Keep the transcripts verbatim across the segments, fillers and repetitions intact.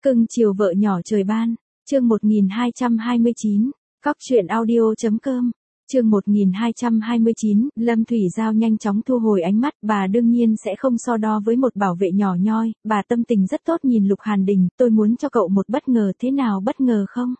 Cưng chiều vợ nhỏ trời ban, chương một nghìn hai trăm hai mươi chín, cóc truyện audio.com, chương một nghìn hai trăm hai mươi chín, Lâm Thủy Giao nhanh chóng thu hồi ánh mắt, bà đương nhiên sẽ không so đo với một bảo vệ nhỏ nhoi, bà tâm tình rất tốt nhìn Lục Hàn Đình, tôi muốn cho cậu một bất ngờ, thế nào bất ngờ không?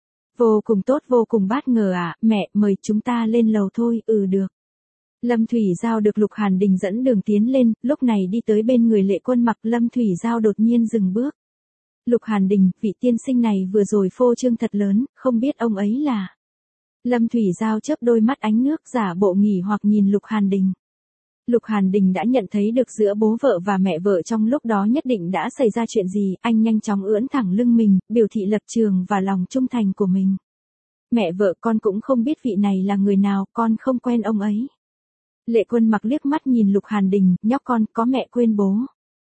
Vô cùng tốt, vô cùng bất ngờ à, mẹ, mời chúng ta lên lầu thôi, ừ được. Lâm Thủy Giao được Lục Hàn Đình dẫn đường tiến lên, lúc này đi tới bên người Lệ Quân Mặc, Lâm Thủy Giao đột nhiên dừng bước. Lục Hàn Đình, vị tiên sinh này vừa rồi phô trương thật lớn, không biết ông ấy là... Lâm Thủy Giao chớp đôi mắt ánh nước giả bộ nghỉ hoặc nhìn Lục Hàn Đình. Lục Hàn Đình đã nhận thấy được giữa bố vợ và mẹ vợ trong lúc đó nhất định đã xảy ra chuyện gì, anh nhanh chóng ưỡn thẳng lưng mình, biểu thị lập trường và lòng trung thành của mình. Mẹ vợ, con cũng không biết vị này là người nào, con không quen ông ấy. Lệ Quân Mặc liếc mắt nhìn Lục Hàn Đình, nhóc con, có mẹ quên bố.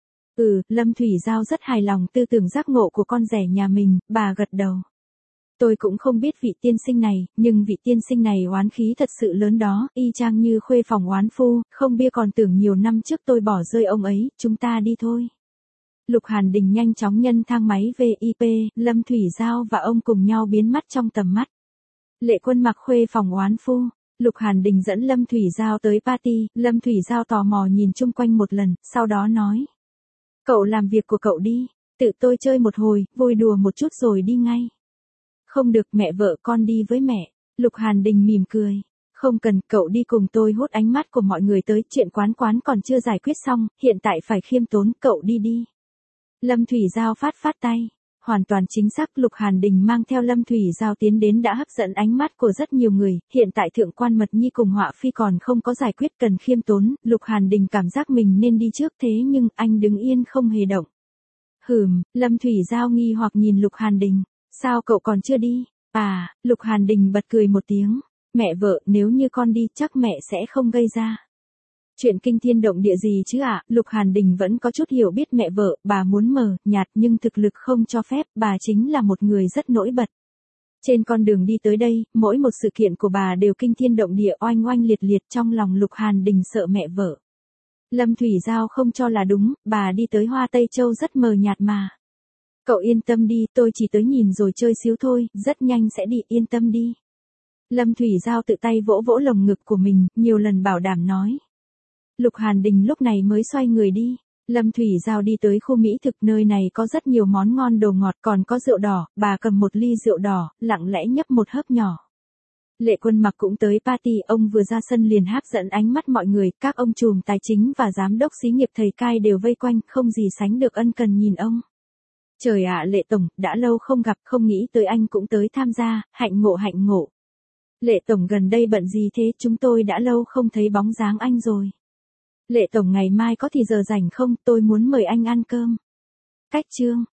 Ừ, Lâm Thủy Giao rất hài lòng tư tưởng giác ngộ của con rể nhà mình, bà gật đầu. Tôi cũng không biết vị tiên sinh này, nhưng vị tiên sinh này oán khí thật sự lớn đó, y chang như khuê phòng oán phu, không bia còn tưởng nhiều năm trước tôi bỏ rơi ông ấy, chúng ta đi thôi. Lục Hàn Đình nhanh chóng nhân thang máy vê i pê, Lâm Thủy Giao và ông cùng nhau biến mất trong tầm mắt. Lệ Quân Mặc khuê phòng oán phu. Lục Hàn Đình dẫn Lâm Thủy Giao tới party, Lâm Thủy Giao tò mò nhìn chung quanh một lần, sau đó nói. Cậu làm việc của cậu đi, tự tôi chơi một hồi, vui đùa một chút rồi đi ngay. Không được, mẹ vợ, con đi với mẹ. Lục Hàn Đình mỉm cười. Không cần, cậu đi cùng tôi. Hút ánh mắt của mọi người tới, chuyện quán quán còn chưa giải quyết xong, hiện tại phải khiêm tốn, cậu đi đi. Lâm Thủy Giao phát phát tay. Hoàn toàn chính xác, Lục Hàn Đình mang theo Lâm Thủy Giao tiến đến đã hấp dẫn ánh mắt của rất nhiều người, hiện tại thượng quan Mật Nhi cùng Họa Phi còn không có giải quyết cần khiêm tốn, Lục Hàn Đình cảm giác mình nên đi trước thế nhưng anh đứng yên không hề động. Hừm, Lâm Thủy Giao nghi hoặc nhìn Lục Hàn Đình, sao cậu còn chưa đi? À, Lục Hàn Đình bật cười một tiếng, mẹ vợ, nếu như con đi chắc mẹ sẽ không gây ra chuyện kinh thiên động địa gì chứ ạ, à? Lục Hàn Đình vẫn có chút hiểu biết mẹ vợ, bà muốn mờ, nhạt nhưng thực lực không cho phép, bà chính là một người rất nổi bật. Trên con đường đi tới đây, mỗi một sự kiện của bà đều kinh thiên động địa oanh oanh liệt liệt, trong lòng Lục Hàn Đình sợ mẹ vợ. Lâm Thủy Giao không cho là đúng, bà đi tới Hoa Tây Châu rất mờ nhạt mà. Cậu yên tâm đi, tôi chỉ tới nhìn rồi chơi xíu thôi, rất nhanh sẽ đi, yên tâm đi. Lâm Thủy Giao tự tay vỗ vỗ lồng ngực của mình, nhiều lần bảo đảm nói. Lục Hàn Đình lúc này mới xoay người đi. Lâm Thủy Giao đi tới khu mỹ thực, nơi này có rất nhiều món ngon đồ ngọt, còn có rượu đỏ, bà cầm một ly rượu đỏ, lặng lẽ nhấp một hớp nhỏ. Lệ Quân Mặc cũng tới party, ông vừa ra sân liền hấp dẫn ánh mắt mọi người, các ông trùm tài chính và giám đốc xí nghiệp thầy cai đều vây quanh, không gì sánh được ân cần nhìn ông. Trời ạ, Lệ Tổng, đã lâu không gặp, không nghĩ tới anh cũng tới tham gia, hạnh ngộ hạnh ngộ. Lệ Tổng gần đây bận gì thế, chúng tôi đã lâu không thấy bóng dáng anh rồi. Lệ Tổng ngày mai có thì giờ rảnh không, tôi muốn mời anh ăn cơm. Cách chương.